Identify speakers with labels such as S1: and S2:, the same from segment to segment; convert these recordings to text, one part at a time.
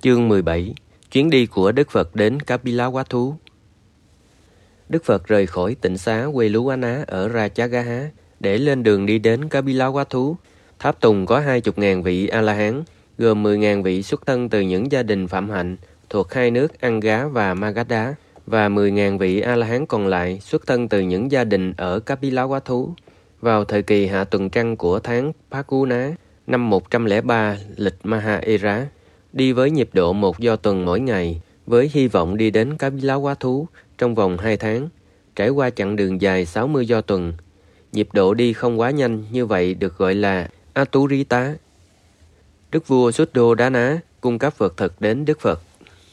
S1: Chương 17. Chuyến đi của Đức Phật đến Kapilavatthu. Đức Phật rời khỏi tịnh xá Veluvanna ở Rajagaha để lên đường đi đến Kapilavatthu. Tháp tùng có 20.000 vị A-la-hán, gồm 10.000 vị xuất thân từ những gia đình phạm hạnh thuộc hai nước Anga và Magadha, và 10.000 vị A-la-hán còn lại xuất thân từ những gia đình ở Kapilavatthu. Vào thời kỳ hạ tuần trăng của tháng Phaguna, năm 103 lịch Maha Era, đi với nhịp độ 1 do tuần mỗi ngày, với hy vọng đi đến Kapilavatthu trong vòng 2 tháng, trải qua chặng đường dài 60 do tuần. Nhịp độ đi không quá nhanh, như vậy được gọi là Aturita. Đức vua Suddhodana cung cấp vật thực đến Đức Phật.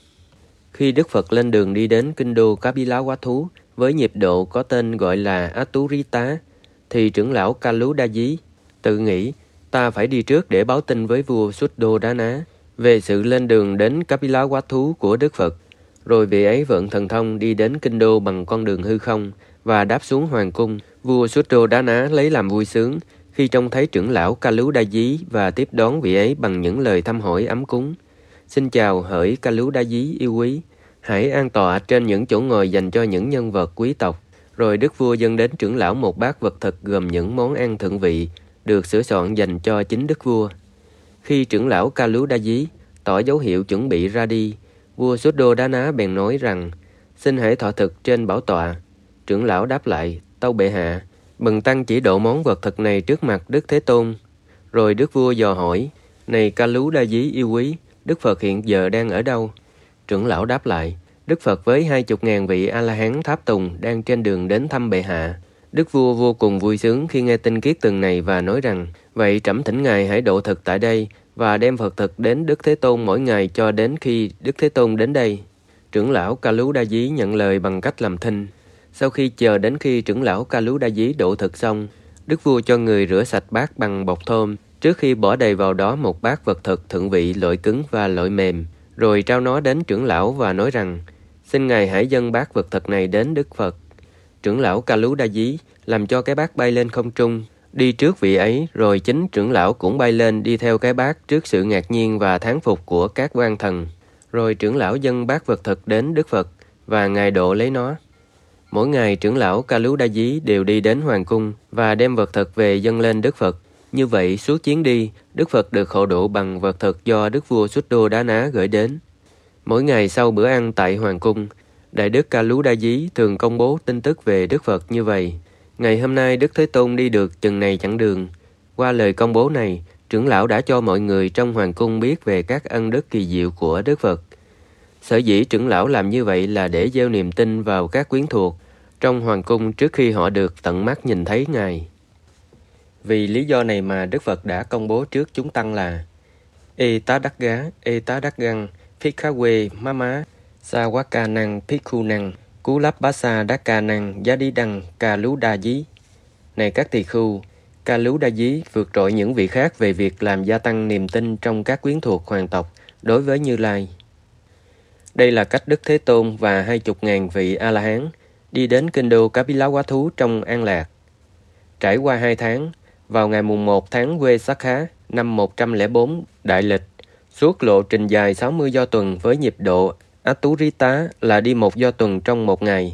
S1: Khi Đức Phật lên đường đi đến kinh đô Kapilavatthu với nhịp độ có tên gọi là Aturita, thì trưởng lão Kaludaji tự nghĩ ta phải đi trước để báo tin với vua Suddhodana về sự lên đường đến Kapilavatthu của Đức Phật. Rồi vị ấy vận thần thông đi đến kinh đô bằng con đường hư không và đáp xuống hoàng cung. Vua Suddhodana lấy làm vui sướng khi trông thấy trưởng lão Kaludaji và tiếp đón vị ấy bằng những lời thăm hỏi ấm cúng. Xin chào hỡi Kaludaji yêu quý, hãy an tọa trên những chỗ ngồi dành cho những nhân vật quý tộc. Rồi đức vua dâng đến trưởng lão một bát vật thực gồm những món ăn thượng vị được sửa soạn dành cho chính đức vua. Khi trưởng lão Kaludaji tỏ dấu hiệu chuẩn bị ra đi, vua Suddhodana bèn nói rằng: xin hãy thọ thực trên bảo tọa. Trưởng lão đáp lại: tâu bệ hạ. Bần tăng chỉ độ món vật thực này trước mặt Đức Thế Tôn. Rồi đức vua dò hỏi: này Kaludaji yêu quý, Đức Phật hiện giờ đang ở đâu? Trưởng lão đáp lại: Đức Phật với 20.000 vị A-la-hán tháp tùng đang trên đường đến thăm bệ hạ. Đức vua vô cùng vui sướng khi nghe tin kiết tường này và nói rằng: vậy trẫm thỉnh ngài hãy độ thực tại đây và đem Phật thực đến Đức Thế Tôn mỗi ngày cho đến khi Đức Thế Tôn đến đây. Trưởng lão Kaludaji nhận lời bằng cách làm thinh. Sau khi chờ đến khi trưởng lão Kaludaji độ thực xong, đức vua cho người rửa sạch bát bằng bột thơm trước khi bỏ đầy vào đó một bát vật thực thượng vị loại cứng và loại mềm, rồi trao nó đến trưởng lão và nói rằng: xin ngài hãy dâng bát vật thực này đến Đức Phật. Trưởng lão Kaludaji làm cho cái bát bay lên không trung, đi trước vị ấy, rồi chính trưởng lão cũng bay lên đi theo cái bát trước sự ngạc nhiên và thán phục của các quan thần. Rồi trưởng lão dâng bát vật thực đến Đức Phật và ngài độ lấy nó. Mỗi ngày trưởng lão Kaludaji đều đi đến hoàng cung và đem vật thực về dâng lên Đức Phật. Như vậy suốt chuyến đi, Đức Phật được hộ độ bằng vật thực do đức vua Suddhodana gửi đến. Mỗi ngày sau bữa ăn tại hoàng cung, Đại đức Kaludaji thường công bố tin tức về Đức Phật như vậy: ngày hôm nay Đức Thế Tôn đi được chừng này chặng đường. Qua lời công bố này, trưởng lão đã cho mọi người trong hoàng cung biết về các ân đức kỳ diệu của Đức Phật. Sở dĩ trưởng lão làm như vậy là để gieo niềm tin vào các quyến thuộc trong hoàng cung trước khi họ được tận mắt nhìn thấy ngài. Vì lý do này mà Đức Phật đã công bố trước chúng tăng là: Etadaggang Phikhawe Mama Sawakanang Phikkhunang Kulapasa Dakanang Yadidang Kaludaji. Này các tỳ khưu, Kaludaji vượt trội những vị khác về việc làm gia tăng niềm tin trong các quyến thuộc hoàng tộc đối với Như Lai. Đây là cách Đức Thế Tôn và 20.000 vị A-la-hán đi đến kinh đô Kapilavatthu trong an lạc. Trải qua 2 tháng, vào ngày mùng 1 tháng Vesak năm 104 đại lịch, suốt lộ trình dài 60 do tuần với nhịp độ Aturita là đi 1 do tuần trong 1 ngày.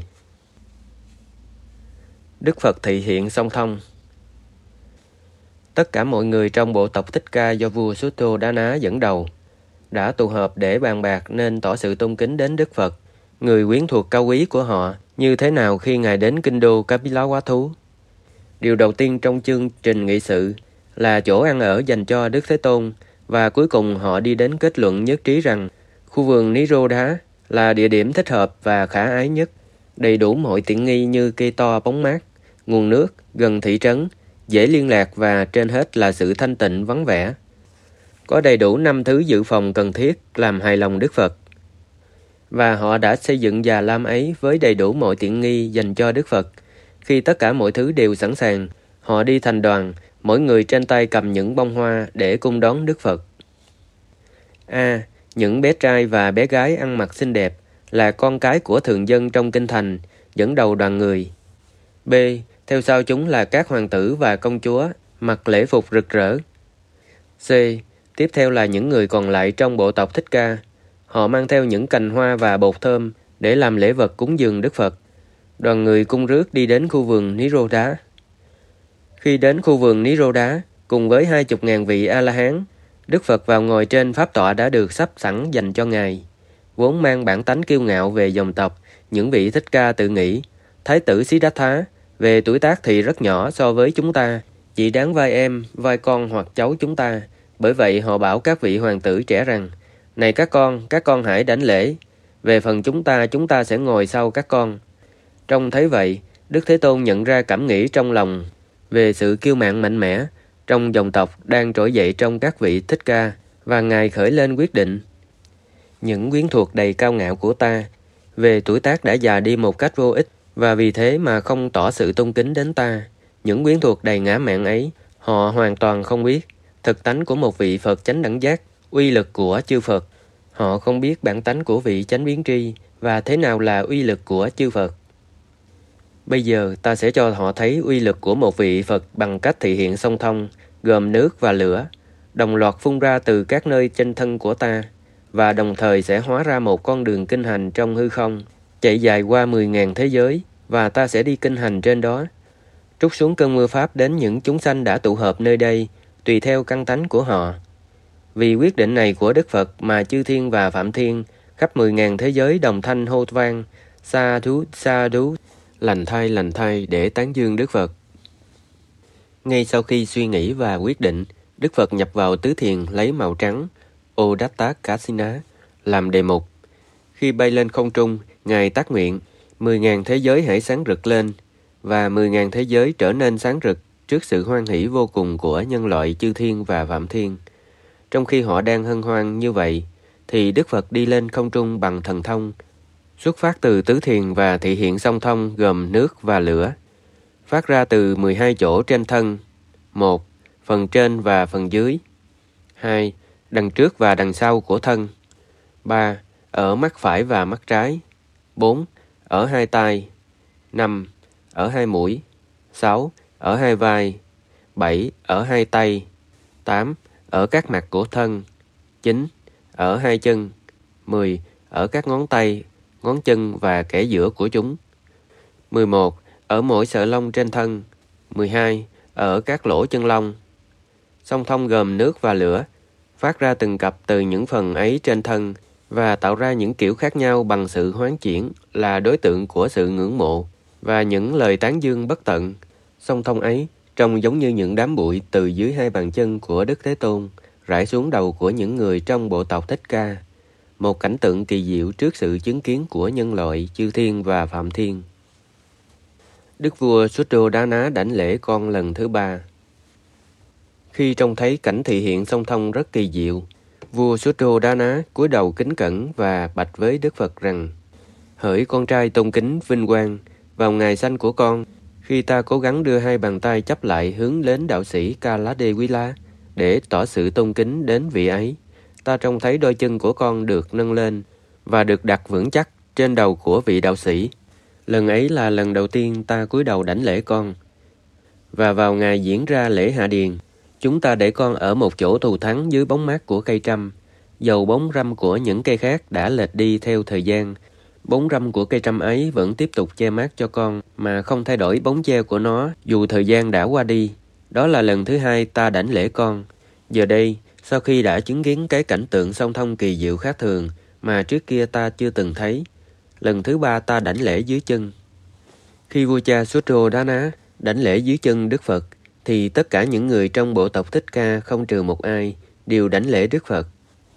S1: Đức Phật thị hiện song thông. Tất cả mọi người trong bộ tộc Thích Ca do vua Suddhodana dẫn đầu đã tụ họp để bàn bạc nên tỏ sự tôn kính đến Đức Phật, người quyến thuộc cao quý của họ, như thế nào khi ngài đến kinh đô Kapilavatthu. Điều đầu tiên trong chương trình nghị sự là chỗ ăn ở dành cho Đức Thế Tôn, và cuối cùng họ đi đến kết luận nhất trí rằng khu vườn Nirodha là địa điểm thích hợp và khả ái nhất, đầy đủ mọi tiện nghi như cây to bóng mát, nguồn nước, gần thị trấn, dễ liên lạc và trên hết là sự thanh tịnh vắng vẻ. Có đầy đủ 5 thứ dự phòng cần thiết làm hài lòng Đức Phật. Và họ đã xây dựng già lam ấy với đầy đủ mọi tiện nghi dành cho Đức Phật. Khi tất cả mọi thứ đều sẵn sàng, họ đi thành đoàn, mỗi người trên tay cầm những bông hoa để cung đón Đức Phật. Những bé trai và bé gái ăn mặc xinh đẹp là con cái của thường dân trong kinh thành, dẫn đầu đoàn người. B. Theo sau chúng là các hoàng tử và công chúa, mặc lễ phục rực rỡ. C. Tiếp theo là những người còn lại trong bộ tộc Thích Ca. Họ mang theo những cành hoa và bột thơm để làm lễ vật cúng dường Đức Phật. Đoàn người cung rước đi đến khu vườn Niroda. Khi đến khu vườn Niroda, cùng với 20.000 vị A-la-hán, Đức Phật vào ngồi trên pháp tọa đã được sắp sẵn dành cho Ngài. Vốn mang bản tánh kiêu ngạo về dòng tộc, những vị Thích Ca tự nghĩ, Thái tử Siddhartha, về tuổi tác thì rất nhỏ so với chúng ta, chỉ đáng vai em, vai con hoặc cháu chúng ta. Bởi vậy họ bảo các vị hoàng tử trẻ rằng, này các con hãy đảnh lễ. Về phần chúng ta sẽ ngồi sau các con. Trông thấy vậy, Đức Thế Tôn nhận ra cảm nghĩ trong lòng về sự kiêu mạn mạnh mẽ trong dòng tộc đang trỗi dậy trong các vị Thích Ca, và Ngài khởi lên quyết định. Những quyến thuộc đầy cao ngạo của ta, về tuổi tác đã già đi một cách vô ích, và vì thế mà không tỏ sự tôn kính đến ta. Những quyến thuộc đầy ngã mạn ấy, họ hoàn toàn không biết thực tánh của một vị Phật chánh đẳng giác, uy lực của chư Phật. Họ không biết bản tánh của vị chánh biến tri và thế nào là uy lực của chư Phật. Bây giờ ta sẽ cho họ thấy uy lực của một vị Phật bằng cách thị hiện song thông, gồm nước và lửa, đồng loạt phun ra từ các nơi trên thân của ta, và đồng thời sẽ hóa ra một con đường kinh hành trong hư không, chạy dài qua 10.000 thế giới, và ta sẽ đi kinh hành trên đó, trút xuống cơn mưa pháp đến những chúng sanh đã tụ hợp nơi đây, tùy theo căn tánh của họ. Vì quyết định này của Đức Phật mà chư thiên và phạm thiên khắp 10.000 thế giới đồng thanh hô vang sa thú, lành thay để tán dương Đức Phật. Ngay sau khi suy nghĩ và quyết định, Đức Phật nhập vào tứ thiền lấy màu trắng Odatta Kasina làm đề mục. Khi bay lên không trung, Ngài tác nguyện 10.000 thế giới hãy sáng rực lên, và 10.000 thế giới trở nên sáng rực trước sự hoan hỷ vô cùng của nhân loại chư thiên và phạm thiên. Trong khi họ đang hân hoan như vậy, thì Đức Phật đi lên không trung bằng thần thông, xuất phát từ tứ thiền và thị hiện song thông gồm nước và lửa, phát ra từ 12 chỗ trên thân: 1. Phần trên và phần dưới. 2. Đằng trước và đằng sau của thân. 3. Ở mắt phải và mắt trái. 4. Ở hai tai. 5. Ở hai mũi. 6. Ở hai vai. 7. Ở hai tay. 8. Ở các mặt của thân. 9. Ở hai chân. 10. Ở các ngón tay, ngón chân và kẽ giữa của chúng. 11. Ở mỗi sợi lông trên thân. 12. Ở các lỗ chân lông. Song thông gồm nước và lửa, phát ra từng cặp từ những phần ấy trên thân và tạo ra những kiểu khác nhau bằng sự hoán chuyển, là đối tượng của sự ngưỡng mộ và những lời tán dương bất tận. Song thông ấy trông giống như những đám bụi từ dưới hai bàn chân của Đức Thế Tôn rải xuống đầu của những người trong bộ tộc Thích Ca, một cảnh tượng kỳ diệu trước sự chứng kiến của nhân loại chư thiên và phạm thiên. Đức vua Suddhodana đảnh lễ con lần thứ 3. Khi trông thấy cảnh thị hiện song thông rất kỳ diệu, vua Suddhodana cúi đầu kính cẩn và bạch với Đức Phật rằng: hỡi con trai tôn kính vinh quang, vào ngày sanh của con, khi ta cố gắng đưa hai bàn tay chắp lại hướng đến đạo sĩ Kaladevila để tỏ sự tôn kính đến vị ấy, ta trông thấy đôi chân của con được nâng lên và được đặt vững chắc trên đầu của vị đạo sĩ. Lần ấy là lần đầu tiên ta cúi đầu đảnh lễ con. Và vào ngày diễn ra lễ hạ điền, chúng ta để con ở một chỗ thù thắng dưới bóng mát của cây trâm. Dầu bóng râm của những cây khác đã lệch đi theo thời gian, bóng râm của cây trâm ấy vẫn tiếp tục che mát cho con mà không thay đổi bóng che của nó dù thời gian đã qua đi. Đó là lần thứ 2 ta đảnh lễ con. Giờ đây, sau khi đã chứng kiến cái cảnh tượng song thông kỳ diệu khác thường mà trước kia ta chưa từng thấy, lần thứ 3 ta đảnh lễ dưới chân. Khi vua cha Suddhodana đảnh lễ dưới chân Đức Phật, thì tất cả những người trong bộ tộc Thích Ca không trừ một ai đều đảnh lễ Đức Phật.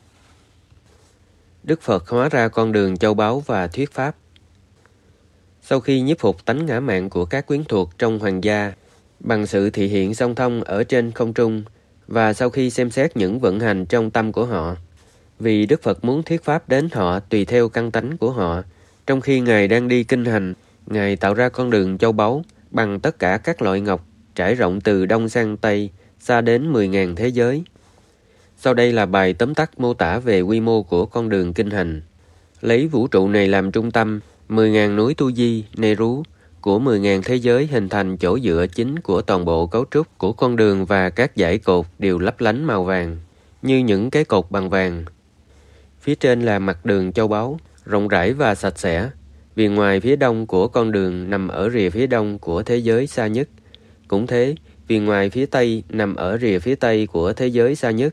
S1: Đức Phật hóa ra con đường châu báu và thuyết pháp. Sau khi nhiếp phục tánh ngã mạn của các quyến thuộc trong hoàng gia bằng sự thị hiện song thông ở trên không trung, và sau khi xem xét những vận hành trong tâm của họ, vì Đức Phật muốn thuyết pháp đến họ tùy theo căn tánh của họ, trong khi Ngài đang đi kinh hành, Ngài tạo ra con đường châu báu bằng tất cả các loại ngọc trải rộng từ đông sang tây, xa đến 10.000 thế giới. Sau đây là bài tóm tắt mô tả về quy mô của con đường kinh hành. Lấy vũ trụ này làm trung tâm, 10.000 núi Tu Di, Nehru của 10.000 thế giới hình thành chỗ dựa chính của toàn bộ cấu trúc của con đường, và các dãy cột đều lấp lánh màu vàng, như những cái cột bằng vàng. Phía trên là mặt đường châu báu, rộng rãi và sạch sẽ. Viền ngoài phía đông của con đường nằm ở rìa phía đông của thế giới xa nhất. Cũng thế, viền ngoài phía tây nằm ở rìa phía tây của thế giới xa nhất.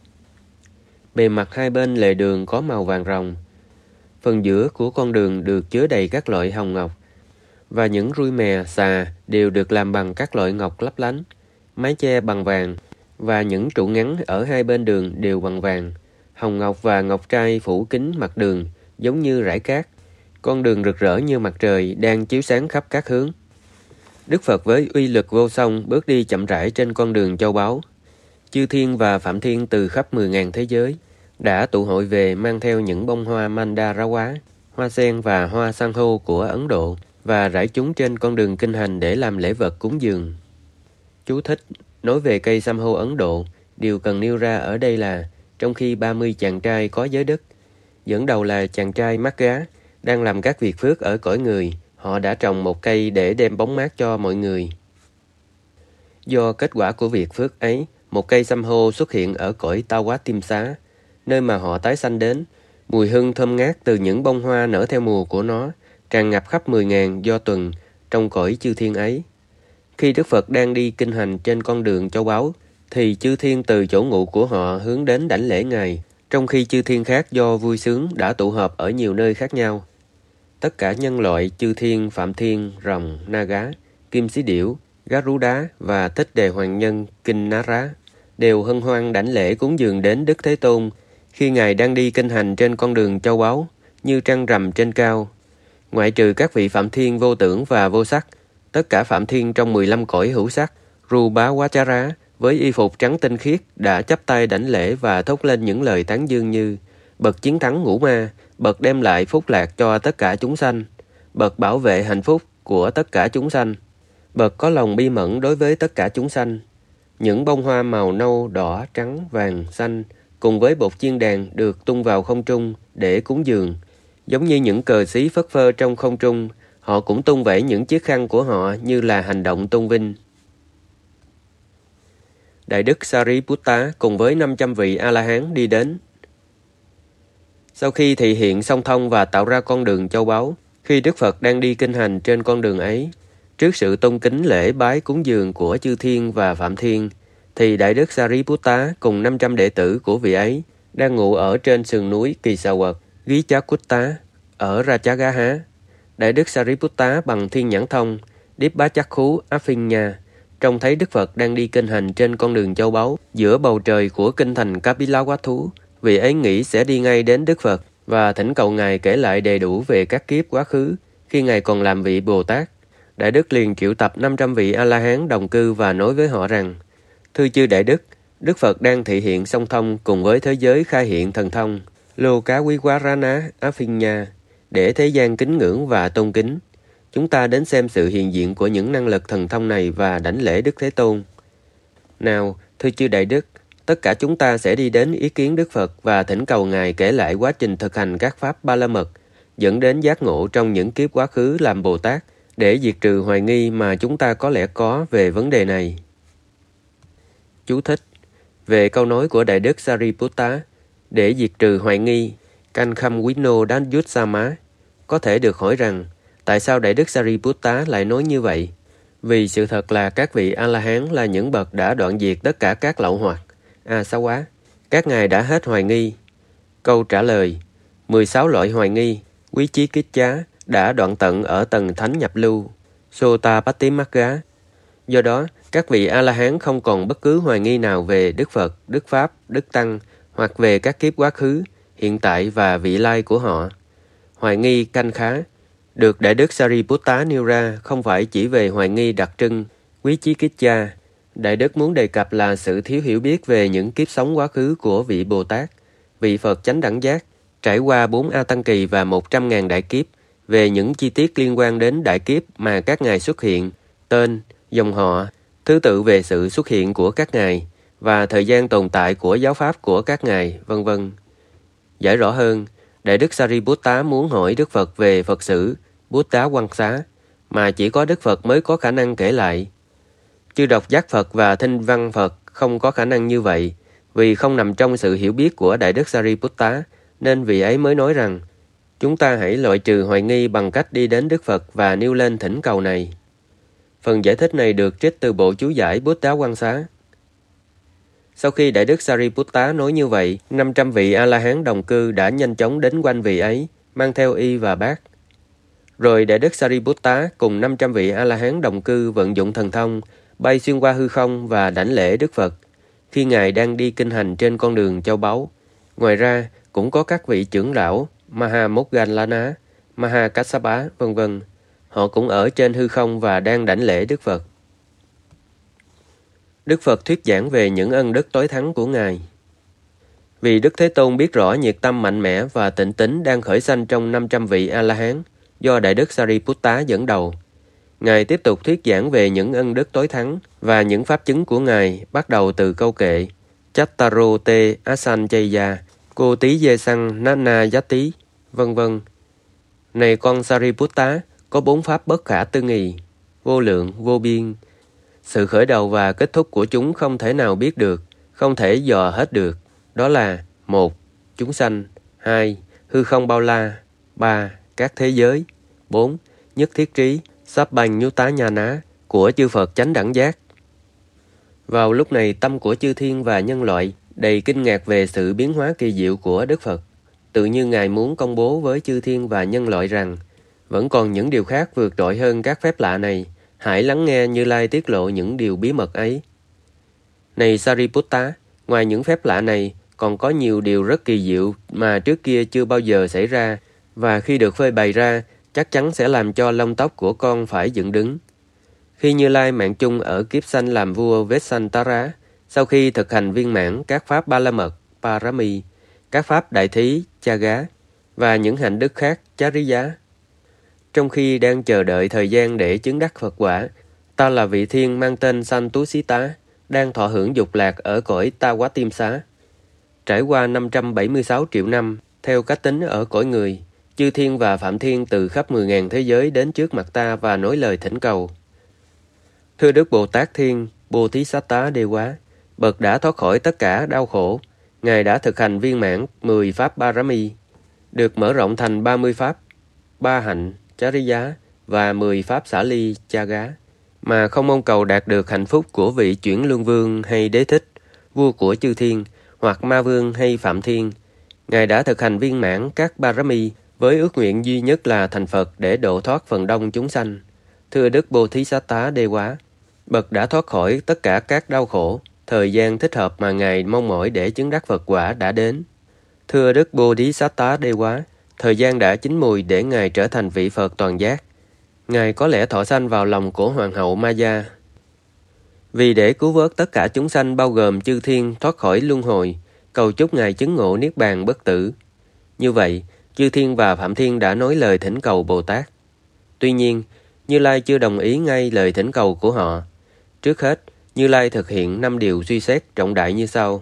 S1: Bề mặt hai bên lề đường có màu vàng ròng. Phần giữa của con đường được chứa đầy các loại hồng ngọc, và những rui mè, xà đều được làm bằng các loại ngọc lấp lánh. Mái che bằng vàng, và những trụ ngắn ở hai bên đường đều bằng vàng. Hồng ngọc và ngọc trai phủ kín mặt đường, giống như rải cát. Con đường rực rỡ như mặt trời đang chiếu sáng khắp các hướng. Đức Phật với uy lực vô song bước đi chậm rãi trên con đường châu báu. Chư thiên và phạm thiên từ khắp 10.000 thế giới đã tụ hội về, mang theo những bông hoa Mandarawa, hoa sen và hoa san hô của Ấn Độ, và rải chúng trên con đường kinh hành để làm lễ vật cúng dường. Chú thích: nói về cây sam hô Ấn Độ, điều cần nêu ra ở đây là trong khi 30 chàng trai có giới đức, dẫn đầu là chàng trai mắt gá, đang làm các việc phước ở cõi người, họ đã trồng một cây để đem bóng mát cho mọi người. Do kết quả của việc phước ấy, một cây sam hô xuất hiện ở cõi Tawa Tim Xá, nơi mà họ tái sanh đến. Mùi hương thơm ngát từ những bông hoa nở theo mùa của nó tràn ngập khắp 10.000 do tuần trong cõi chư thiên ấy. Khi Đức Phật đang đi kinh hành trên con đường châu báu, thì chư thiên từ chỗ ngụ của họ hướng đến đảnh lễ Ngài, trong khi chư thiên khác do vui sướng đã tụ họp ở nhiều nơi khác nhau. Tất cả nhân loại, chư thiên, phạm thiên, rồng, na gá, kim xí điểu, Garuda và Thích Đề Hoàng Nhân Kinnara đều hân hoan đảnh lễ cúng dường đến Đức Thế Tôn khi Ngài đang đi kinh hành trên con đường châu báu như trăng rằm trên cao. Ngoại trừ các vị phạm thiên vô tưởng và vô sắc, tất cả phạm thiên trong 15 cõi hữu sắc, Rubawachara với y phục trắng tinh khiết đã chắp tay đảnh lễ và thốt lên những lời tán dương như: bậc chiến thắng ngũ ma, bậc đem lại phúc lạc cho tất cả chúng sanh, bậc bảo vệ hạnh phúc của tất cả chúng sanh, bậc có lòng bi mẫn đối với tất cả chúng sanh. Những bông hoa màu nâu, đỏ, trắng, vàng, xanh cùng với bột chiên đàn được tung vào không trung để cúng dường. Giống như những cờ xí phất phơ trong không trung, họ cũng tung vẩy những chiếc khăn của họ như là hành động tôn vinh. Đại đức Sariputta cùng với 500 vị A-la-hán đi đến. Sau khi thị hiện song thông và tạo ra con đường châu báu, khi Đức Phật đang đi kinh hành trên con đường ấy, trước sự tôn kính lễ bái cúng dường của chư thiên và phạm thiên, thì Đại đức Sariputta cùng 500 đệ tử của vị ấy đang ngụ ở trên sườn núi Kỳ Xà Quật, Gichakutta, ở Rajagaha. Đại đức Sariputta bằng thiên nhãn thông, Điếp Bá Chắc Khú Aphinya, trông thấy Đức Phật đang đi kinh hành trên con đường châu báu giữa bầu trời của kinh thành Kapilavatthu. Vị ấy nghĩ sẽ đi ngay đến Đức Phật và thỉnh cầu Ngài kể lại đầy đủ về các kiếp quá khứ khi Ngài còn làm vị Bồ Tát. Đại đức liền triệu tập 500 vị A-la-hán đồng cư và nói với họ rằng: thưa chư Đại đức, Đức Phật đang thị hiện song thông cùng với thế giới khai hiện thần thông Lokaviwarana Aphinya để thế gian kính ngưỡng và tôn kính. Chúng ta đến xem sự hiện diện của những năng lực thần thông này và đảnh lễ Đức Thế Tôn. Nào, thưa chư Đại đức, tất cả chúng ta sẽ đi đến ý kiến Đức Phật và thỉnh cầu Ngài kể lại quá trình thực hành các pháp Ba La Mật dẫn đến giác ngộ trong những kiếp quá khứ làm Bồ Tát để diệt trừ hoài nghi mà chúng ta có lẽ có về vấn đề này. Chú thích: về câu nói của Đại đức Sariputta, để diệt trừ hoài nghi, Kankham Wino Danjutsama, có thể được hỏi rằng tại sao Đại đức Sariputta lại nói như vậy? Vì sự thật là các vị A-la-hán là những bậc đã đoạn diệt tất cả các lậu hoặc, Asawa. Các ngài đã hết hoài nghi. Câu trả lời: 16 loại hoài nghi, quý chí kích chá, đã đoạn tận ở tầng thánh nhập lưu, Sotapattimagga. Do đó, các vị A-la-hán không còn bất cứ hoài nghi nào về Đức Phật, Đức Pháp, Đức Tăng hoặc về các kiếp quá khứ, hiện tại và vị lai của họ. Hoài nghi canh khá được Đại đức Sariputta nêu ra không phải chỉ về hoài nghi đặc trưng quý chí kích cha. Đại đức muốn đề cập là sự thiếu hiểu biết về những kiếp sống quá khứ của vị Bồ Tát, vị Phật chánh đẳng giác, trải qua 4 A Tăng Kỳ và 100.000 đại kiếp, về những chi tiết liên quan đến đại kiếp mà các ngài xuất hiện, tên, dòng họ, thứ tự về sự xuất hiện của các ngài và thời gian tồn tại của giáo pháp của các ngài, vân vân. Giải rõ hơn, Đại đức Sariputta muốn hỏi Đức Phật về Phật sử, Buddha Quang Xá, mà chỉ có Đức Phật mới có khả năng kể lại. Chư độc giác Phật và thinh văn Phật không có khả năng như vậy, vì không nằm trong sự hiểu biết của Đại đức Sariputta nên vị ấy mới nói rằng, chúng ta hãy loại trừ hoài nghi bằng cách đi đến Đức Phật và nêu lên thỉnh cầu này. Phần giải thích này được trích từ bộ chú giải Buddha Quan Xá. Sau khi Đại Đức Sariputta nói như vậy, 500 vị A-la-hán đồng cư đã nhanh chóng đến quanh vị ấy, mang theo y và bát. Rồi Đại Đức Sariputta cùng 500 vị A-la-hán đồng cư vận dụng thần thông, bay xuyên qua hư không và đảnh lễ Đức Phật, khi Ngài đang đi kinh hành trên con đường châu báu. Ngoài ra, cũng có các vị trưởng lão, Mahamoggallana, Mahakassapa, v.v. Họ cũng ở trên hư không và đang đảnh lễ Đức Phật. Đức Phật thuyết giảng về những ân đức tối thắng của Ngài. Vì Đức Thế Tôn biết rõ nhiệt tâm mạnh mẽ và tịnh tín đang khởi sanh trong 500 vị A-la-hán do Đại Đức Sariputta dẫn đầu, Ngài tiếp tục thuyết giảng về những ân đức tối thắng và những pháp chứng của Ngài, bắt đầu từ câu kệ Chattaro te asanchaya, cô tí dê săng nana yati, v.v. Này con Sariputta, có 4 pháp bất khả tư nghị, vô lượng, vô biên. Sự khởi đầu và kết thúc của chúng không thể nào biết được, không thể dò hết được. Đó là 1. Chúng sanh, 2. Hư không bao la, 3. Các thế giới, 4. Nhất thiết trí, Sabbanyutta của chư Phật chánh đẳng giác. Vào lúc này, tâm của chư thiên và nhân loại đầy kinh ngạc về sự biến hóa kỳ diệu của Đức Phật. Tự như Ngài muốn công bố với chư thiên và nhân loại rằng vẫn còn những điều khác vượt trội hơn các phép lạ này. Hãy lắng nghe Như Lai tiết lộ những điều bí mật ấy. Này Sariputta, ngoài những phép lạ này, còn có nhiều điều rất kỳ diệu mà trước kia chưa bao giờ xảy ra, và khi được phơi bày ra, chắc chắn sẽ làm cho lông tóc của con phải dựng đứng. Khi Như Lai mạng chung ở kiếp sanh làm vua Vesantara, sau khi thực hành viên mãn các pháp ba la mật, Parami, các pháp đại thí, Chaga, và những hạnh đức khác, Chariya, trong khi đang chờ đợi thời gian để chứng đắc Phật quả, ta là vị thiên mang tên Santusita, đang thọ hưởng dục lạc ở cõi Tawatimsa. Trải qua 576 triệu năm, theo cách tính ở cõi người, chư thiên và phạm thiên từ khắp 10.000 thế giới đến trước mặt ta và nói lời thỉnh cầu. Thưa Đức Bồ Tát Thiên, Bodhisatta Đê Quá, bậc đã thoát khỏi tất cả đau khổ. Ngài đã thực hành viên mãn 10 pháp Parami, được mở rộng thành 30 pháp, 3 hạnh, Chariya và 10 pháp xả ly, Chaga, mà không mong cầu đạt được hạnh phúc của vị chuyển lương vương hay đế thích, vua của chư thiên, hoặc ma vương hay phạm thiên. Ngài đã thực hành viên mãn các Parami với ước nguyện duy nhất là thành Phật để độ thoát phần đông chúng sanh. Thưa Đức Bodhisatta Đê Quá, bậc đã thoát khỏi tất cả các đau khổ, thời gian thích hợp mà Ngài mong mỏi để chứng đắc Phật quả đã đến. Thưa Đức Bodhisatta Đê Quá, thời gian đã chín mùi để Ngài trở thành vị Phật toàn giác. Ngài có lẽ thọ sanh vào lòng của Hoàng hậu Maya. Vì để cứu vớt tất cả chúng sanh bao gồm chư thiên thoát khỏi luân hồi, cầu chúc Ngài chứng ngộ Niết Bàn bất tử. Như vậy, chư thiên và phạm thiên đã nói lời thỉnh cầu Bồ Tát. Tuy nhiên, Như Lai chưa đồng ý ngay lời thỉnh cầu của họ. Trước hết, Như Lai thực hiện 5 điều suy xét trọng đại như sau.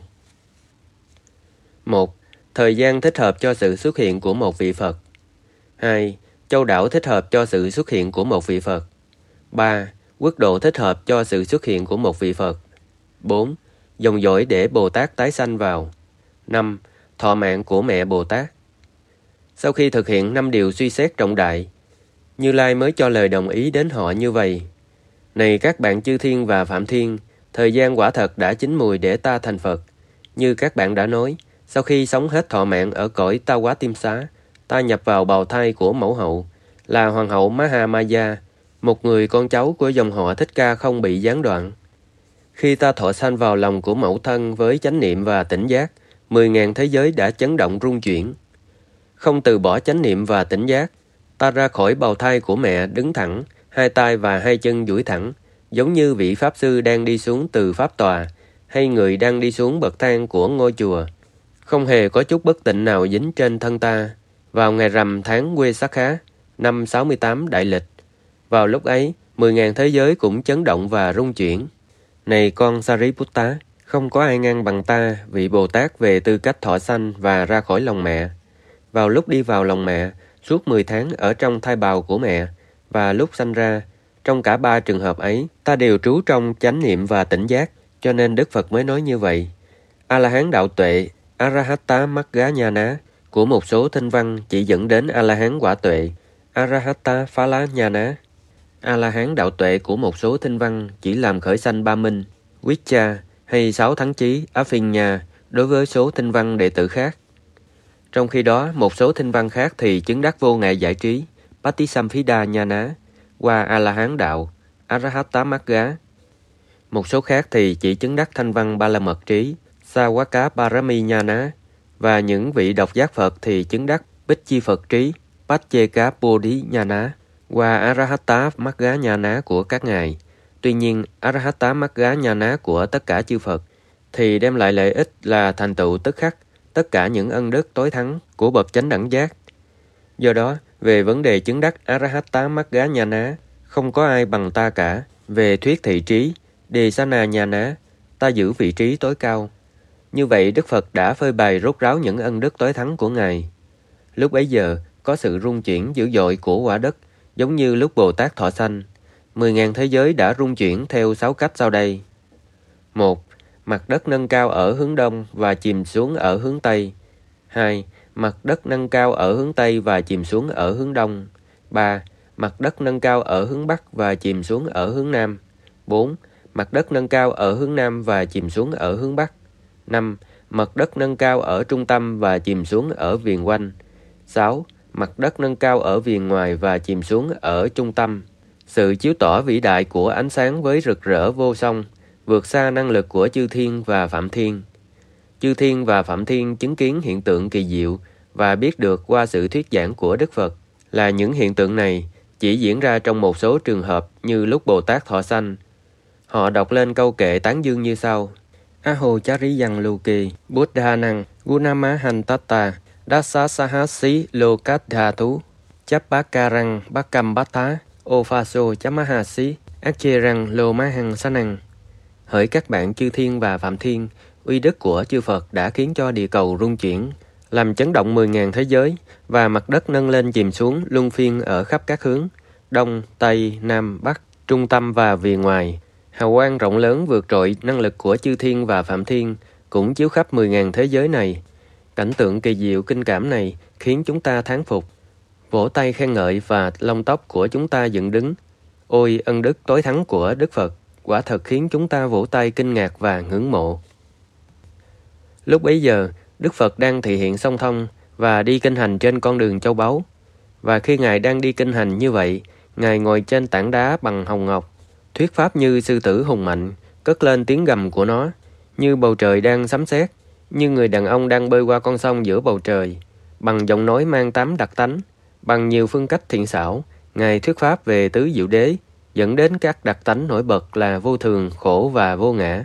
S1: 1. Thời gian thích hợp cho sự xuất hiện của một vị Phật. 2. Châu đảo thích hợp cho sự xuất hiện của một vị Phật. 3. Quốc độ thích hợp cho sự xuất hiện của một vị Phật. 4. Dòng dõi để Bồ Tát tái sanh vào. 5. Thọ mạng của mẹ Bồ Tát. Sau khi thực hiện 5 điều suy xét trọng đại, Như Lai mới cho lời đồng ý đến họ như vậy. Này các bạn chư thiên và phạm thiên, thời gian quả thật đã chín mùi để ta thành Phật. Như các bạn đã nói, sau khi sống hết thọ mạng ở cõi Tawatimsa, ta nhập vào bào thai của mẫu hậu, là Hoàng hậu Mahamaya, một người con cháu của dòng họ Thích Ca không bị gián đoạn. Khi ta thọ sanh vào lòng của mẫu thân với chánh niệm và tỉnh giác, 10.000 thế giới đã chấn động rung chuyển. Không từ bỏ chánh niệm và tỉnh giác, ta ra khỏi bào thai của mẹ đứng thẳng, hai tay và hai chân duỗi thẳng, giống như vị Pháp Sư đang đi xuống từ Pháp Tòa, hay người đang đi xuống bậc thang của ngôi chùa. Không hề có chút bất tịnh nào dính trên thân ta. Vào ngày rằm tháng Quê Sắc Khá, năm 68 Đại Lịch, vào lúc ấy, 10.000 thế giới cũng chấn động và rung chuyển. Này con Sariputta, không có ai ngăn bằng ta, vị Bồ Tát về tư cách thọ sanh và ra khỏi lòng mẹ. Vào lúc đi vào lòng mẹ, suốt 10 tháng ở trong thai bào của mẹ, và lúc sanh ra, trong cả 3 trường hợp ấy, ta đều trú trong chánh niệm và tỉnh giác, cho nên Đức Phật mới nói như vậy. A-la-hán đạo tuệ, Arahata Magga Nhana, của một số thinh văn chỉ dẫn đến A-la-hán quả tuệ, Arahata Phala Nhana. A-la-hán đạo tuệ của một số thinh văn chỉ làm khởi sanh ba minh, Vicha hay 6 thắng chí, Afinya đối với số thinh văn đệ tử khác. Trong khi đó, một số thinh văn khác thì chứng đắc vô ngại giải trí, Patisamphida Nhana, qua A-la-hán đạo, Arahata Magga. Một số khác thì chỉ chứng đắc thanh văn ba la mật trí, Sawaka Parami Nhana, và những vị độc giác Phật thì chứng đắc Bích Chi Phật trí, Pacceka Bodhi Nhana, qua Arahata Magga Nhana của các ngài. Tuy nhiên, Arahata Magga Nhana của tất cả chư Phật thì đem lại lợi ích là thành tựu tức khắc tất cả những ân đức tối thắng của bậc chánh đẳng giác. Do đó, về vấn đề chứng đắc Arahata Magga Nhana, không có ai bằng ta cả. Về thuyết thị trí, Desana Nhana, ta giữ vị trí tối cao. Như vậy, Đức Phật đã phơi bày rốt ráo những ân đức tối thắng của Ngài. Lúc bấy giờ, có sự rung chuyển dữ dội của quả đất, giống như lúc Bồ Tát thọ sanh. 10.000 thế giới đã rung chuyển theo 6 cách sau đây. 1. Mặt đất nâng cao ở hướng đông và chìm xuống ở hướng tây. 2. Mặt đất nâng cao ở hướng tây và chìm xuống ở hướng đông. 3. Mặt đất nâng cao ở hướng bắc và chìm xuống ở hướng nam. 4. Mặt đất nâng cao ở hướng nam và chìm xuống ở hướng bắc. 5. Mặt đất nâng cao ở trung tâm và chìm xuống ở viền quanh. 6. Mặt đất nâng cao ở viền ngoài và chìm xuống ở trung tâm. Sự chiếu tỏ vĩ đại của ánh sáng với rực rỡ vô song, vượt xa năng lực của chư thiên và phạm thiên. Chư thiên và phạm thiên chứng kiến hiện tượng kỳ diệu và biết được qua sự thuyết giảng của Đức Phật là những hiện tượng này chỉ diễn ra trong một số trường hợp như lúc Bồ Tát thọ sanh. Họ đọc lên câu kệ tán dương như sau: Aho Chariyang Loke Buddhanang Gunamahantata Dasasahasi Lokadhatu Chappakarang Bakambata Ophaso Chamahasi Akcherang Lomahang Sanang. Hỡi các bạn chư thiên và phạm thiên, uy đức của chư Phật đã khiến cho địa cầu rung chuyển, làm chấn động 10.000 thế giới, và mặt đất nâng lên chìm xuống luân phiên ở khắp các hướng, đông, tây, nam, bắc, trung tâm và viền ngoài. Hào quang rộng lớn vượt trội năng lực của chư thiên và phạm thiên cũng chiếu khắp 10.000 thế giới này. Cảnh tượng kỳ diệu kinh cảm này khiến chúng ta thán phục, vỗ tay khen ngợi và lông tóc của chúng ta dựng đứng. Ôi ân đức tối thắng của Đức Phật, quả thật khiến chúng ta vỗ tay kinh ngạc và ngưỡng mộ. Lúc bấy giờ, Đức Phật đang thị hiện song thông và đi kinh hành trên con đường châu báu. Và khi Ngài đang đi kinh hành như vậy, Ngài ngồi trên tảng đá bằng hồng ngọc, thuyết pháp như sư tử hùng mạnh, cất lên tiếng gầm của nó, như bầu trời đang sấm sét, như người đàn ông đang bơi qua con sông giữa bầu trời, bằng giọng nói mang 8 đặc tánh, bằng nhiều phương cách thiện xảo. Ngài thuyết pháp về tứ diệu đế, dẫn đến các đặc tánh nổi bật là vô thường, khổ và vô ngã.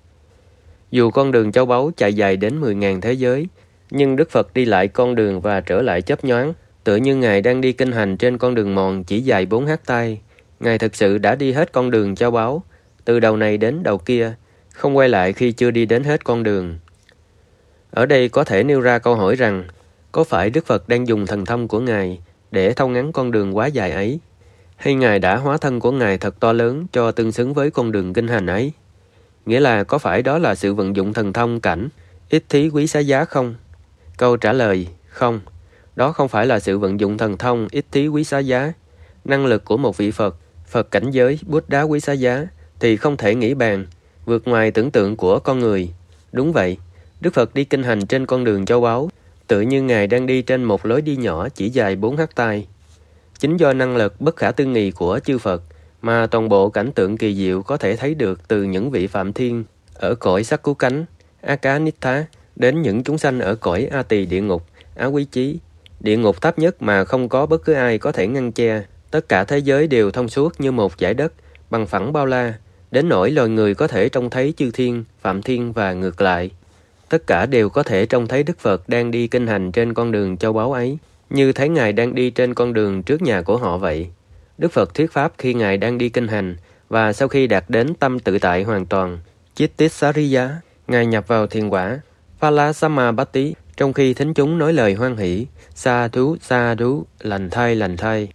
S1: Dù con đường châu báu chạy dài đến 10.000 thế giới, nhưng Đức Phật đi lại con đường và trở lại chớp nhoáng, tựa như Ngài đang đi kinh hành trên con đường mòn chỉ dài 4 hectare. Ngài thực sự đã đi hết con đường châu báu, từ đầu này đến đầu kia, không quay lại khi chưa đi đến hết con đường. Ở đây có thể nêu ra câu hỏi rằng, có phải Đức Phật đang dùng thần thông của Ngài để thâu ngắn con đường quá dài ấy? Hay Ngài đã hóa thân của Ngài thật to lớn cho tương xứng với con đường kinh hành ấy? Nghĩa là có phải đó là sự vận dụng thần thông cảnh, ít thí quý xá giá không? Câu trả lời, không. Đó không phải là sự vận dụng thần thông, ít thí quý xá giá. Năng lực của một vị Phật, Phật cảnh giới, Buddha quý xá giá, thì không thể nghĩ bàn, vượt ngoài tưởng tượng của con người. Đúng vậy, Đức Phật đi kinh hành trên con đường châu báu, tự như Ngài đang đi trên một lối đi nhỏ chỉ dài 4 hectare. Chính do năng lực bất khả tư nghị của chư Phật mà toàn bộ cảnh tượng kỳ diệu có thể thấy được từ những vị phạm thiên ở cõi sắc cứu cánh, Akanitha, đến những chúng sanh ở cõi A Tỳ địa ngục, Á Quý Chí, địa ngục thấp nhất mà không có bất cứ ai có thể ngăn che. Tất cả thế giới đều thông suốt như một dải đất, bằng phẳng bao la, đến nỗi loài người có thể trông thấy chư thiên, phạm thiên và ngược lại. Tất cả đều có thể trông thấy Đức Phật đang đi kinh hành trên con đường châu báu ấy, như thấy Ngài đang đi trên con đường trước nhà của họ vậy. Đức Phật thuyết pháp khi Ngài đang đi kinh hành, và sau khi đạt đến tâm tự tại hoàn toàn, Chittisariya, Ngài nhập vào thiền quả, Phala Samabatti, trong khi thính chúng nói lời hoan hỷ, sa thú, lành thay.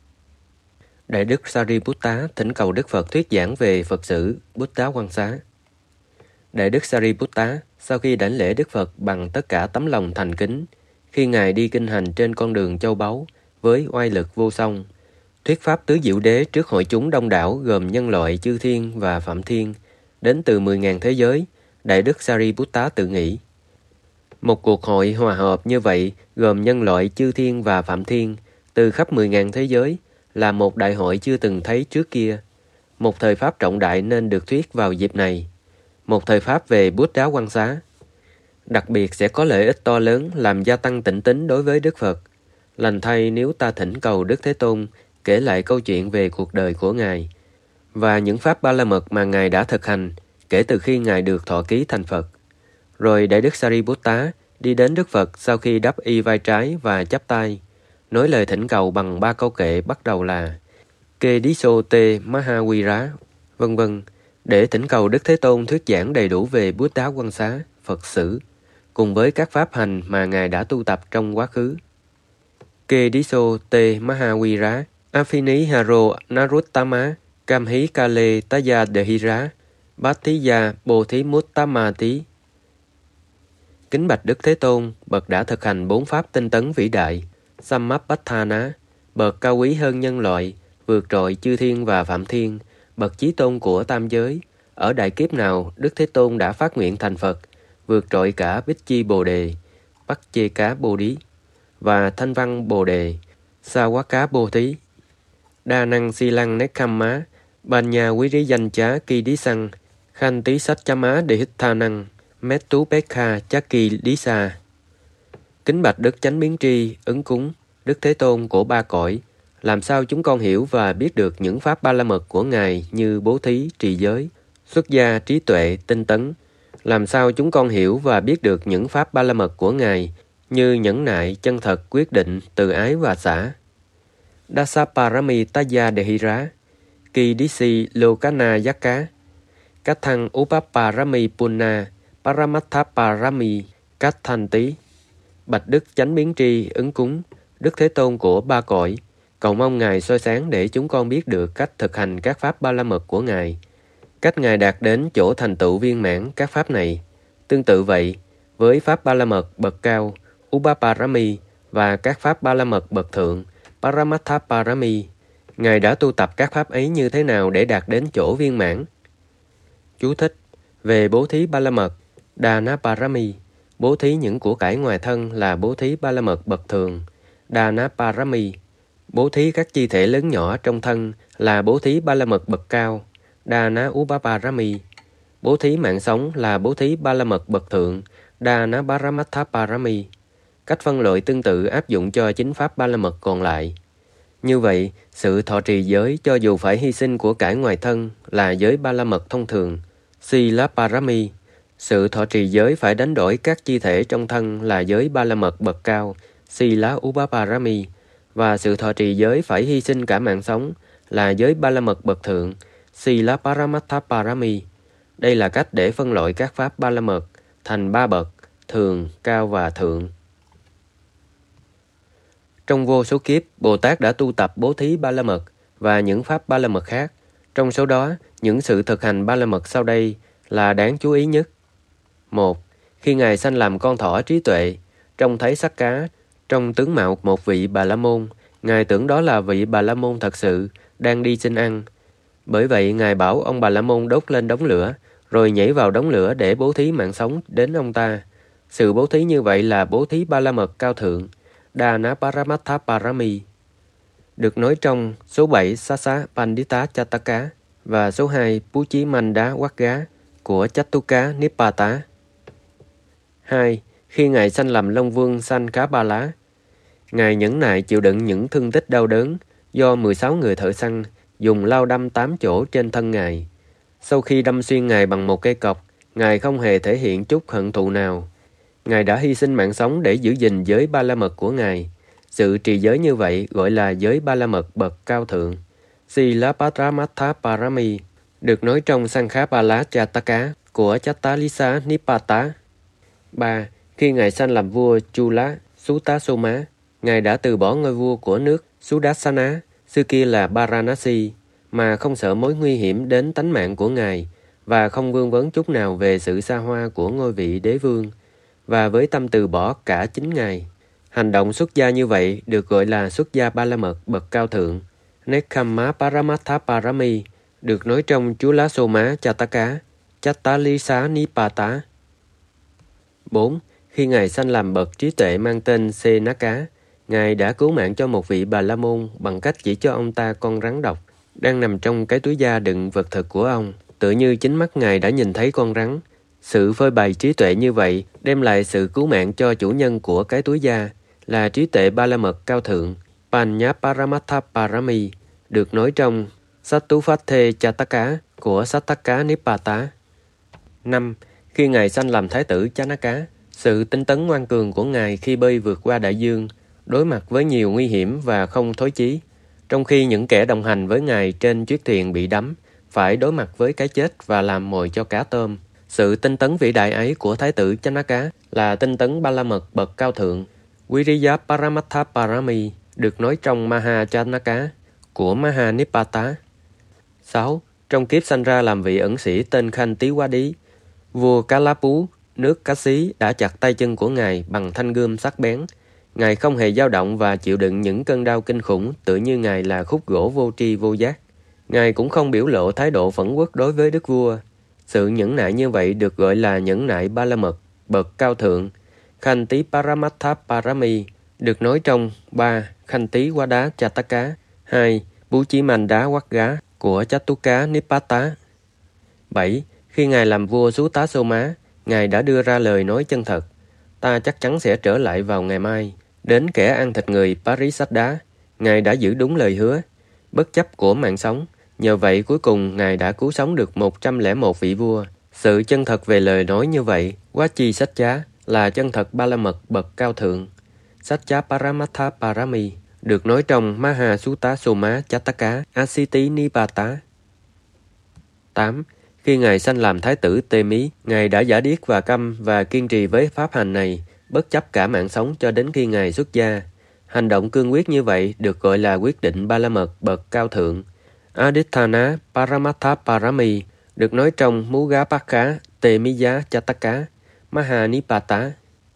S1: Đại đức Sariputta thỉnh cầu Đức Phật thuyết giảng về Phật sự Buddha Quan Xá. Đại đức Sariputta sau khi đảnh lễ Đức Phật bằng tất cả tấm lòng thành kính, khi Ngài đi kinh hành trên con đường châu báu với oai lực vô song. Thuyết pháp tứ diệu đế trước hội chúng đông đảo gồm nhân loại, chư thiên và phạm thiên, đến từ 10.000 thế giới, Đại Đức Sariputta tự nghĩ. Một cuộc hội hòa hợp như vậy gồm nhân loại, chư thiên và phạm thiên từ khắp 10.000 thế giới là một đại hội chưa từng thấy trước kia. Một thời pháp trọng đại nên được thuyết vào dịp này. Một thời pháp về Buddha Quang Xá. Đặc biệt sẽ có lợi ích to lớn làm gia tăng tịnh tín đối với Đức Phật. Lành thay nếu ta thỉnh cầu Đức Thế Tôn kể lại câu chuyện về cuộc đời của Ngài và những pháp ba la mật mà Ngài đã thực hành kể từ khi Ngài được thọ ký thành Phật. Rồi Đại Đức Sariputta đi đến Đức Phật sau khi đắp y vai trái và chắp tay, nói lời thỉnh cầu bằng 3 câu kệ bắt đầu là Ke Diso Te Mahawira, vân vân, để thỉnh cầu Đức Thế Tôn thuyết giảng đầy đủ về Buddha Quang Xá, Phật sử, cùng với các pháp hành mà Ngài đã tu tập trong quá khứ. Ke Diso Te Mahawira, Afini Haro Naruttama, Kamhi Kale Taya Dehira, Bhattiya Bodhimuttamati. Kính bạch Đức Thế Tôn, bậc đã thực hành 4 pháp tinh tấn vĩ đại, Sammapatthana, bậc cao quý hơn nhân loại, vượt trội chư thiên và phạm thiên, bậc chí tôn của tam giới. Ở đại kiếp nào, Đức Thế Tôn đã phát nguyện thành Phật, vượt trội cả Bích Chi Bồ Đề, Bắc Chê Cá Bồ Đí và Thanh Văn Bồ Đề, Sa Quá Cá Bồ Thí, Đa Năng Si Lăng Nekhamma, Banya Quý Rí Danh Chá Kỳ Đí Săng, Khanh Tí Sách Chá Má Đề Hít Tha Năng, Mét Tú Bét Kha Chá Kỳ Đí Sa. Kính bạch Đức Chánh Biến Tri, ứng cúng, Đức Thế Tôn của ba cõi, làm sao chúng con hiểu và biết được những pháp ba la mật của Ngài như bố thí, trì giới, xuất gia, trí tuệ, tinh tấn? Làm sao chúng con hiểu và biết được những pháp ba la mật của Ngài như nhẫn nại, chân thật, quyết định, từ ái và xả? Dasaparami Taya Dehira, Ki Disi Lokana Yakka, Kathang Upaparami Punna, Paramatthaparami Kathanti. Bạch Đức Chánh Biến Tri, ứng cúng, Đức Thế Tôn của ba cõi, cầu mong Ngài soi sáng để chúng con biết được cách thực hành các pháp ba la mật của Ngài, cách Ngài đạt đến chỗ thành tựu viên mãn các pháp này. Tương tự vậy, với pháp ba la mật bậc cao, Upaparami, và các pháp ba la mật bậc thượng, Paramatthaparami, Ngài đã tu tập các pháp ấy như thế nào để đạt đến chỗ viên mãn? Chú thích: về bố thí ba la mật, Danaparami, bố thí những của cải ngoài thân là bố thí ba la mật bậc thường. Danaparami, bố thí các chi thể lớn nhỏ trong thân là bố thí ba la mật bậc cao. Dana Upaparami, bố thí mạng sống là bố thí ba la mật bậc thượng. Dana Paramatthaparami, cách phân loại tương tự áp dụng cho chính pháp ba la mật còn lại. Như vậy, sự thọ trì giới cho dù phải hy sinh của cải ngoài thân là giới ba la mật thông thường. Silaparami, sự thọ trì giới phải đánh đổi các chi thể trong thân là giới ba la mật bậc cao. Sila Upaparami, và sự thọ trì giới phải hy sinh cả mạng sống là giới ba la mật bậc thượng. Sila Paramatthaparami. Đây là cách để phân loại các pháp ba la mật thành 3 bậc: thường, cao và thượng. Trong vô số kiếp, Bồ Tát đã tu tập bố thí ba la mật và những pháp ba la mật khác. Trong số đó, những sự thực hành ba la mật sau đây là đáng chú ý nhất. 1. Khi Ngài sanh làm con thỏ trí tuệ, trông thấy xác cá trong tướng mạo một vị Bà La Môn, Ngài tưởng đó là vị Bà La Môn thật sự đang đi xin ăn. Bởi vậy, Ngài bảo ông Bà La Môn đốt lên đống lửa, rồi nhảy vào đống lửa để bố thí mạng sống đến ông ta. Sự bố thí như vậy là bố thí ba la mật cao thượng, Dana Paramatthaparami, được nói trong số 7 Sasa Pandita Chataka và số 2 Puchi Manda Wakga của Chattuka Nipata. 2. Khi Ngài sanh làm Long Vương Sankapala, Ngài nhẫn nại chịu đựng những thương tích đau đớn do 16 người thợ săn dùng lao đâm 8 chỗ trên thân Ngài. Sau khi đâm xuyên Ngài bằng một cây cọc, Ngài không hề thể hiện chút hận thù nào. Ngài đã hy sinh mạng sống để giữ gìn giới ba la mật của Ngài. Sự trì giới như vậy gọi là giới ba la mật bậc cao thượng. Silaparamatthaparami, được nói trong Sankhapala Chataka của Chattalisa Nipata. 3. Khi Ngài sanh làm vua Chula Sutasoma, Ngài đã từ bỏ ngôi vua của nước Sudassana, xưa kia là Varanasi, mà không sợ mối nguy hiểm đến tánh mạng của Ngài và không vương vấn chút nào về sự xa hoa của ngôi vị đế vương, và với tâm từ bỏ cả chính Ngài. Hành động xuất gia như vậy được gọi là xuất gia ba la mật bậc cao thượng. Nekkhamma Paramatha Parami được nói trong chú lá Soma Chataka, Chattalisa Nipata. 4. Khi Ngài sanh làm bậc trí tuệ mang tên Senaka, Ngài đã cứu mạng cho một vị Bà La Môn bằng cách chỉ cho ông ta con rắn độc đang nằm trong cái túi da đựng vật thực của ông. Tự như chính mắt Ngài đã nhìn thấy con rắn. Sự phơi bày trí tuệ như vậy đem lại sự cứu mạng cho chủ nhân của cái túi da, là trí tuệ ba la mật cao thượng, Panya Paramatha Parami, được nói trong Sattufathe Chataka của Sattaka Nipata. 5. Khi Ngài sanh làm Thái tử Chanaka, sự tinh tấn ngoan cường của Ngài khi bơi vượt qua đại dương, đối mặt với nhiều nguy hiểm và không thối chí, trong khi những kẻ đồng hành với Ngài trên chiếc thuyền bị đắm, phải đối mặt với cái chết và làm mồi cho cá tôm. Sự tinh tấn vĩ đại ấy của Thái tử Chanaka là tinh tấn ba la mật bậc cao thượng, Viriya Paramatha Parami, được nói trong Maha Chanaka của Maha Nipata. 6. Trong kiếp sanh ra làm vị ẩn sĩ tên Khanh Tí Quá Đí, vua Kalapú, nước Cá Xí đã chặt tay chân của Ngài bằng thanh gươm sắc bén. Ngài không hề dao động và chịu đựng những cơn đau kinh khủng, tự như Ngài là khúc gỗ vô tri vô giác. Ngài cũng không biểu lộ thái độ phẫn uất đối với đức vua. Sự nhẫn nại như vậy được gọi là nhẫn nại ba la mật bậc cao thượng, Khanh Tí Paramatha Parami, được nói trong 3. Khanh Tí Quá Đá Chataka, 2. Bú Chí Manh Đá Quát Gá của Chatuka Nipata. 7. Khi Ngài làm vua xứ Tá Sô Má, Ngài đã đưa ra lời nói chân thật: ta chắc chắn sẽ trở lại vào ngày mai. Đến kẻ ăn thịt người Parisadda, Ngài đã giữ đúng lời hứa, bất chấp của mạng sống. Nhờ vậy cuối cùng Ngài đã cứu sống được 101 vị vua. Sự chân thật về lời nói như vậy, Wachi Satcha, là chân thật ba la mật bậc cao thượng, Satcha Paramatha Parami, được nói trong Maha Sutta Soma Chataka Asiti Nipata. 8. Khi Ngài sanh làm Thái tử Tê Mí, Ngài đã giả điếc và câm và kiên trì với pháp hành này, bất chấp cả mạng sống cho đến khi Ngài xuất gia. Hành động cương quyết như vậy được gọi là quyết định ba la mật bậc cao thượng, Adithana Paramatha Parami, được nói trong Mugapakha Temiya Chataka Maha Nipata.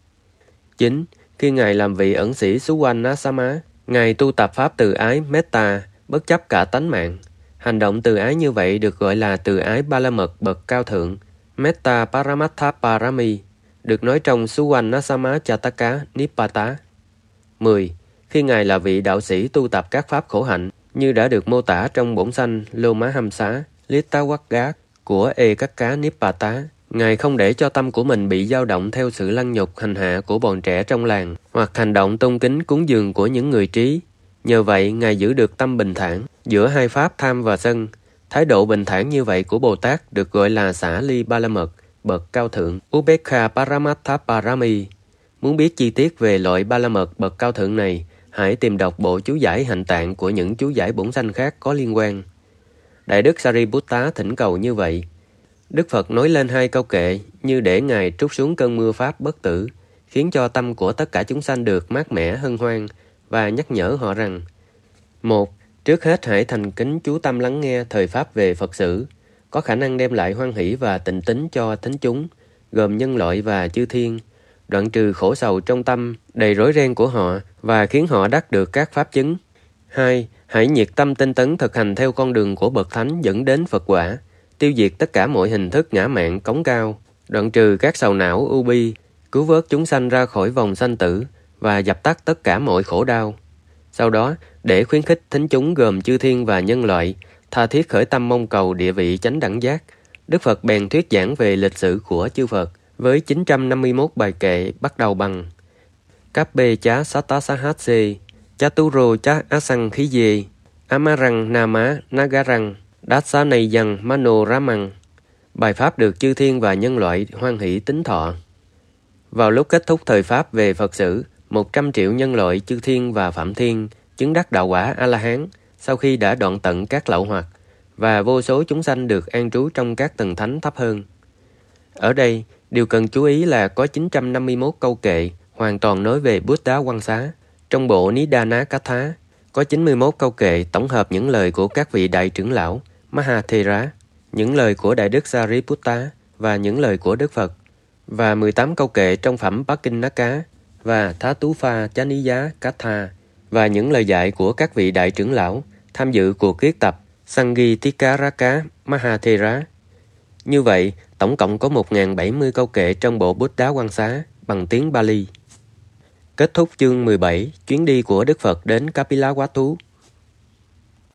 S1: 9. Khi Ngài làm vị ẩn sĩ Suwanasama, Ngài tu tập pháp từ ái Metta, bất chấp cả tánh mạng. Hành động từ ái như vậy được gọi là từ ái ba la mật bậc cao thượng, Metta Paramatha Parami, được nói trong Suwanasama Chataka Nipata. 10. Khi Ngài là vị đạo sĩ tu tập các pháp khổ hạnh như đã được mô tả trong bổn sanh Lô-má-hăm-xá Littawagga của Ekakka Nipata, Ngài không để cho tâm của mình bị dao động theo sự lăng nhục hành hạ của bọn trẻ trong làng hoặc hành động tôn kính cúng dường của những người trí. Nhờ vậy, Ngài giữ được tâm bình thản giữa hai pháp tham và sân. Thái độ bình thản như vậy của Bồ Tát được gọi là xả ly ba la mật bậc cao thượng, Ubekha Paramatha Parami. Muốn biết chi tiết về loại ba la mật bậc cao thượng này, hãy tìm đọc bộ chú giải hạnh tạng của những chú giải bổn sanh khác có liên quan. Đại đức Sariputta thỉnh cầu như vậy. Đức Phật nói lên 2 câu kệ như để Ngài trút xuống cơn mưa pháp bất tử, khiến cho tâm của tất cả chúng sanh được mát mẻ hân hoan, và nhắc nhở họ rằng: 1. Trước hết hãy thành kính chú tâm lắng nghe thời pháp về Phật sử, có khả năng đem lại hoan hỷ và tịnh tín cho thính chúng, gồm nhân loại và chư thiên, đoạn trừ khổ sầu trong tâm đầy rối ren của họ và khiến họ đắc được các pháp chứng. 2. Hãy nhiệt tâm tinh tấn thực hành theo con đường của bậc thánh dẫn đến Phật quả, tiêu diệt tất cả mọi hình thức ngã mạn cống cao, đoạn trừ các sầu não ưu bi, cứu vớt chúng sanh ra khỏi vòng sanh tử và dập tắt tất cả mọi khổ đau. Sau đó, để khuyến khích thính chúng gồm chư thiên và nhân loại tha thiết khởi tâm mong cầu địa vị chánh đẳng giác, Đức Phật bèn thuyết giảng về lịch sử của chư Phật với 951 bài kệ bắt đầu bằng: Kappe chá Satasahase, Chaturo chá Asang khí dê, Amarang Nama Nagarang, Dasa này dằng Manoramang. Bài pháp được chư thiên và nhân loại hoan hỷ tín thọ. Vào lúc kết thúc thời pháp về Phật sử, 100 triệu nhân loại chư thiên và phạm thiên chứng đắc đạo quả A-la-hán sau khi đã đoạn tận các lậu hoặc, và vô số chúng sanh được an trú trong các tầng thánh thấp hơn. Ở đây, điều cần chú ý là có 951 câu kệ hoàn toàn nói về Buddha Quang Xá. Trong bộ Nidana Katha có 91 câu kệ tổng hợp những lời của các vị đại trưởng lão Mahathera, những lời của Đại đức Sariputta và những lời của Đức Phật, và 18 câu kệ trong phẩm Pakinnaka và Thatupa Chaniya Katha và những lời dạy của các vị đại trưởng lão tham dự cuộc kiết tập Sangitikaraka Mahathera. Như vậy, tổng cộng có 1070 câu kệ trong bộ Bút Đá Quan Xá bằng tiếng Pali. Kết thúc chương 17, chuyến đi của Đức Phật đến Kapilavatthu.